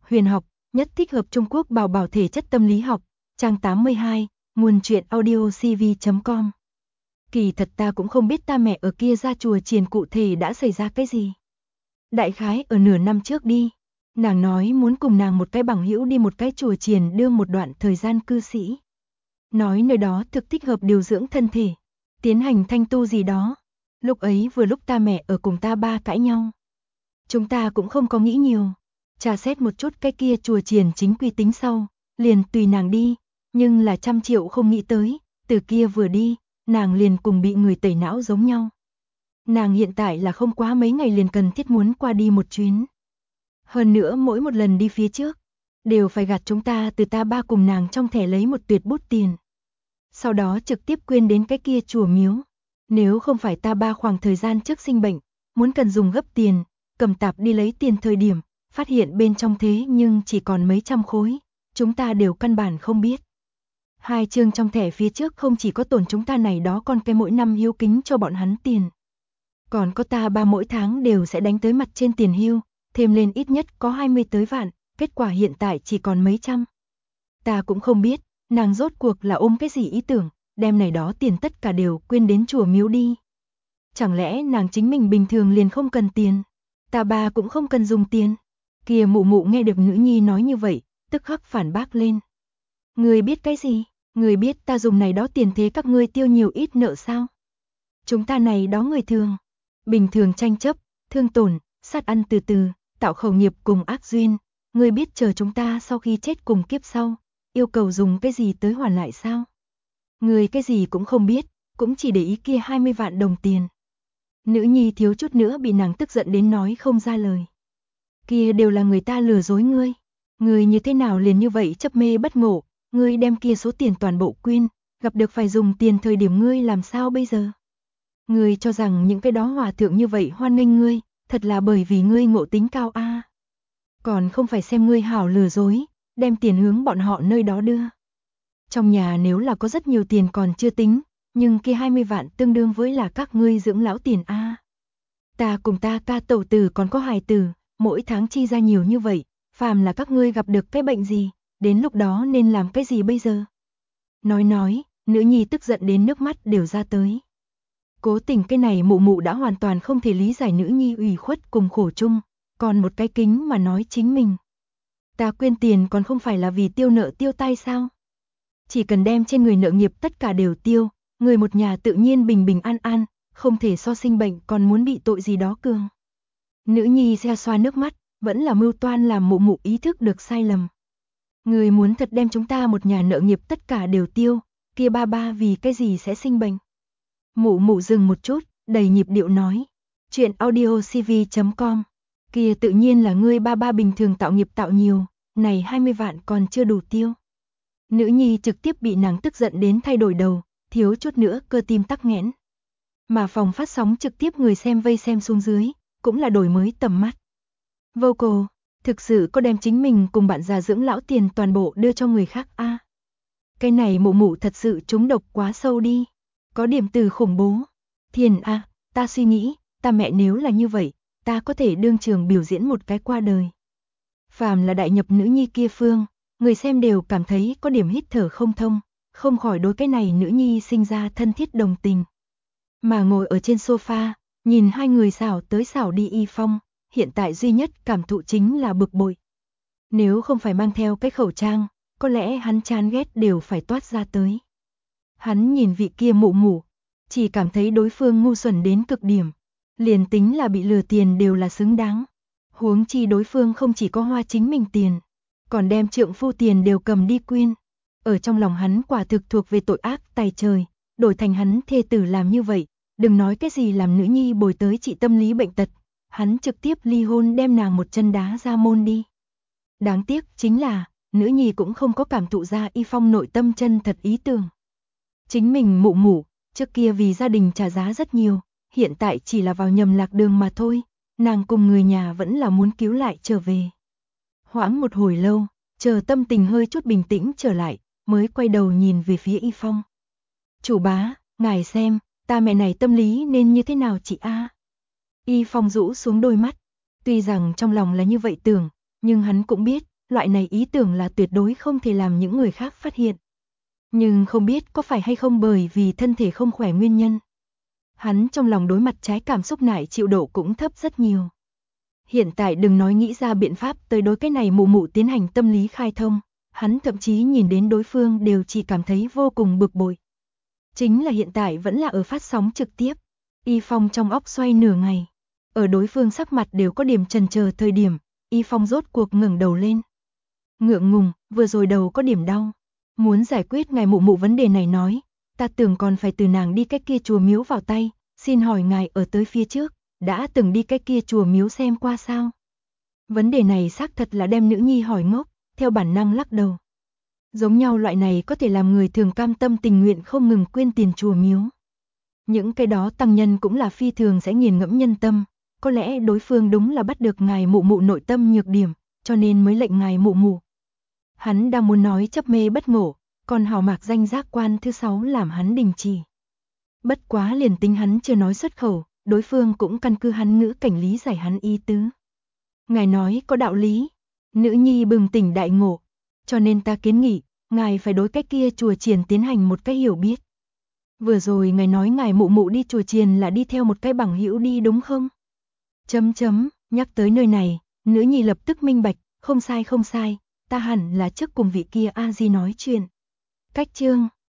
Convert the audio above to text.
huyền học, nhất thích hợp Trung Quốc bảo bảo thể chất tâm lý học, trang 82, nguồn truyện audio cv.com. Kỳ thật ta cũng không biết ta mẹ ở kia ra chùa chiền cụ thể đã xảy ra cái gì. Đại khái ở nửa năm trước đi, nàng nói muốn cùng nàng một cái bằng hữu đi một cái chùa chiền đương một đoạn thời gian cư sĩ. Nói nơi đó thực thích hợp điều dưỡng thân thể, tiến hành thanh tu gì đó. Lúc ấy vừa lúc ta mẹ ở cùng ta ba cãi nhau. Chúng ta cũng không có nghĩ nhiều, tra xét một chút cái kia chùa chiền chính quy tính sau, liền tùy nàng đi, nhưng là 100 triệu không nghĩ tới, từ kia vừa đi, nàng liền cùng bị người tẩy não giống nhau. Nàng hiện tại là không quá mấy ngày liền cần thiết muốn qua đi một chuyến. Hơn nữa mỗi một lần đi phía trước, đều phải gạt chúng ta từ ta ba cùng nàng trong thẻ lấy một tuyệt bút tiền. Sau đó trực tiếp quyên đến cái kia chùa miếu. Nếu không phải ta ba khoảng thời gian trước sinh bệnh, muốn cần dùng gấp tiền, cầm tạp đi lấy tiền thời điểm, phát hiện bên trong thế nhưng chỉ còn mấy trăm khối, chúng ta đều căn bản không biết. 2 chương trong thẻ phía trước không chỉ có tổn chúng ta này đó con cái mỗi năm hiếu kính cho bọn hắn tiền. Còn có ta ba mỗi tháng đều sẽ đánh tới mặt trên tiền hưu, thêm lên ít nhất có 20 tới vạn, kết quả hiện tại chỉ còn mấy trăm. Ta cũng không biết, nàng rốt cuộc là ôm cái gì ý tưởng, đem này đó tiền tất cả đều quyên đến chùa miếu đi. Chẳng lẽ nàng chính mình bình thường liền không cần tiền, ta ba cũng không cần dùng tiền. Kìa mụ mụ nghe được nữ nhi nói như vậy, tức khắc phản bác lên. Người biết cái gì, người biết ta dùng này đó tiền thế các ngươi tiêu nhiều ít nợ sao? Chúng ta này đó người thường, bình thường tranh chấp, thương tổn, sát ăn từ từ, tạo khẩu nghiệp cùng ác duyên, người biết chờ chúng ta sau khi chết cùng kiếp sau, yêu cầu dùng cái gì tới hoàn lại sao? Người cái gì cũng không biết, cũng chỉ để ý kia 20 vạn đồng tiền. Nữ nhi thiếu chút nữa bị nàng tức giận đến nói không ra lời. Kia đều là người ta lừa dối ngươi. Ngươi như thế nào liền như vậy chấp mê bất ngộ, ngươi đem kia số tiền toàn bộ quyên, gặp được phải dùng tiền thời điểm ngươi làm sao bây giờ? Ngươi cho rằng những cái đó hòa thượng như vậy hoan nghênh ngươi, thật là bởi vì ngươi ngộ tính cao a. Còn không phải xem ngươi hảo lừa dối, đem tiền hướng bọn họ nơi đó đưa. Trong nhà nếu là có rất nhiều tiền còn chưa tính, nhưng kia 20 vạn tương đương với là các ngươi dưỡng lão tiền a. Ta cùng ta ca tẩu tử còn có hài tử, mỗi tháng chi ra nhiều như vậy, phàm là các ngươi gặp được cái bệnh gì, đến lúc đó nên làm cái gì bây giờ? Nói, nữ nhi tức giận đến nước mắt đều ra tới. Cố tình cái này mụ mụ đã hoàn toàn không thể lý giải nữ nhi ủy khuất cùng khổ chung, còn một cái kính mà nói chính mình. Ta quyên tiền còn không phải là vì tiêu nợ tiêu tai sao? Chỉ cần đem trên người nợ nghiệp tất cả đều tiêu, người một nhà tự nhiên bình bình an an, không thể so sinh bệnh còn muốn bị tội gì đó cường. Nữ nhi xe xoa nước mắt, vẫn là mưu toan làm mụ mụ ý thức được sai lầm. Người muốn thật đem chúng ta một nhà nợ nghiệp tất cả đều tiêu, kia ba ba vì cái gì sẽ sinh bệnh. Mụ mụ dừng một chút, đầy nhịp điệu nói. Chuyện audio cv.com. Kia tự nhiên là ngươi ba ba bình thường tạo nghiệp tạo nhiều, này 20 vạn còn chưa đủ tiêu. Nữ nhi trực tiếp bị nàng tức giận đến thay đổi đầu, thiếu chút nữa cơ tim tắc nghẽn. Mà phòng phát sóng trực tiếp người xem vây xem xuống dưới, cũng là đổi mới tầm mắt. Vocal, thực sự có đem chính mình cùng bạn già dưỡng lão tiền toàn bộ đưa cho người khác a? Cái này mụ mụ thật sự trúng độc quá sâu đi. Có điểm từ khủng bố. Thiền a, ta suy nghĩ, ta mẹ nếu là như vậy, ta có thể đương trường biểu diễn một cái qua đời. Phàm là đại nhập nữ nhi kia phương, người xem đều cảm thấy có điểm hít thở không thông, không khỏi đối cái này nữ nhi sinh ra thân thiết đồng tình. Mà ngồi ở trên sofa, nhìn hai người xảo tới xảo đi Y Phong, hiện tại duy nhất cảm thụ chính là bực bội. Nếu không phải mang theo cái khẩu trang, có lẽ hắn chán ghét đều phải toát ra tới. Hắn nhìn vị kia mụ mụ, chỉ cảm thấy đối phương ngu xuẩn đến cực điểm, liền tính là bị lừa tiền đều là xứng đáng. Huống chi đối phương không chỉ có hoa chính mình tiền, còn đem trượng phu tiền đều cầm đi quyên. Ở trong lòng hắn quả thực thuộc về tội ác tày trời, đổi thành hắn thê tử làm như vậy, đừng nói cái gì làm nữ nhi bồi tới trị tâm lý bệnh tật, hắn trực tiếp ly hôn đem nàng một chân đá ra môn đi. Đáng tiếc chính là, nữ nhi cũng không có cảm thụ ra Y Phong nội tâm chân thật ý tưởng. Chính mình mụ mụ, trước kia vì gia đình trả giá rất nhiều, hiện tại chỉ là vào nhầm lạc đường mà thôi, nàng cùng người nhà vẫn là muốn cứu lại trở về. Hoãn một hồi lâu, chờ tâm tình hơi chút bình tĩnh trở lại, mới quay đầu nhìn về phía Y Phong. Chủ bá, ngài xem, ta mẹ này tâm lý nên như thế nào chị a? Y Phong rũ xuống đôi mắt, tuy rằng trong lòng là như vậy tưởng, nhưng hắn cũng biết, loại này ý tưởng là tuyệt đối không thể làm những người khác phát hiện. Nhưng không biết có phải hay không bởi vì thân thể không khỏe nguyên nhân. Hắn trong lòng đối mặt trái cảm xúc nại chịu độ cũng thấp rất nhiều. Hiện tại đừng nói nghĩ ra biện pháp tới đối cái này mụ mụ tiến hành tâm lý khai thông, hắn thậm chí nhìn đến đối phương đều chỉ cảm thấy vô cùng bực bội. Chính là hiện tại vẫn là ở phát sóng trực tiếp, Y Phong trong óc xoay nửa ngày, ở đối phương sắc mặt đều có điểm chần chờ thời điểm, Y Phong rốt cuộc ngẩng đầu lên. Ngượng ngùng, vừa rồi đầu có điểm đau, muốn giải quyết ngài mụ mụ vấn đề này nói, ta tưởng còn phải từ nàng đi cái kia chùa miếu vào tay, xin hỏi ngài ở tới phía trước, đã từng đi cái kia chùa miếu xem qua sao? Vấn đề này xác thật là đem nữ nhi hỏi ngốc, theo bản năng lắc đầu. Giống nhau loại này có thể làm người thường cam tâm tình nguyện không ngừng quyên tiền chùa miếu. Những cái đó tăng nhân cũng là phi thường sẽ nghiền ngẫm nhân tâm, có lẽ đối phương đúng là bắt được ngài mụ mụ nội tâm nhược điểm, cho nên mới lệnh ngài mụ mụ. Hắn đang muốn nói chấp mê bất ngộ, còn hào mạc danh giác quan thứ 6 làm hắn đình chỉ. Bất quá liền tính hắn chưa nói xuất khẩu, đối phương cũng căn cứ hắn ngữ cảnh lý giải hắn ý tứ. Ngài nói có đạo lý, nữ nhi bừng tỉnh đại ngộ, cho nên ta kiến nghị, ngài phải đối cách kia chùa chiền tiến hành một cái hiểu biết. Vừa rồi ngài nói ngài mụ mụ đi chùa chiền là đi theo một cái bằng hữu đi đúng không? Nhắc tới nơi này, nữ nhi lập tức minh bạch, không sai, ta hẳn là trước cùng vị kia A Di nói chuyện. Cách chương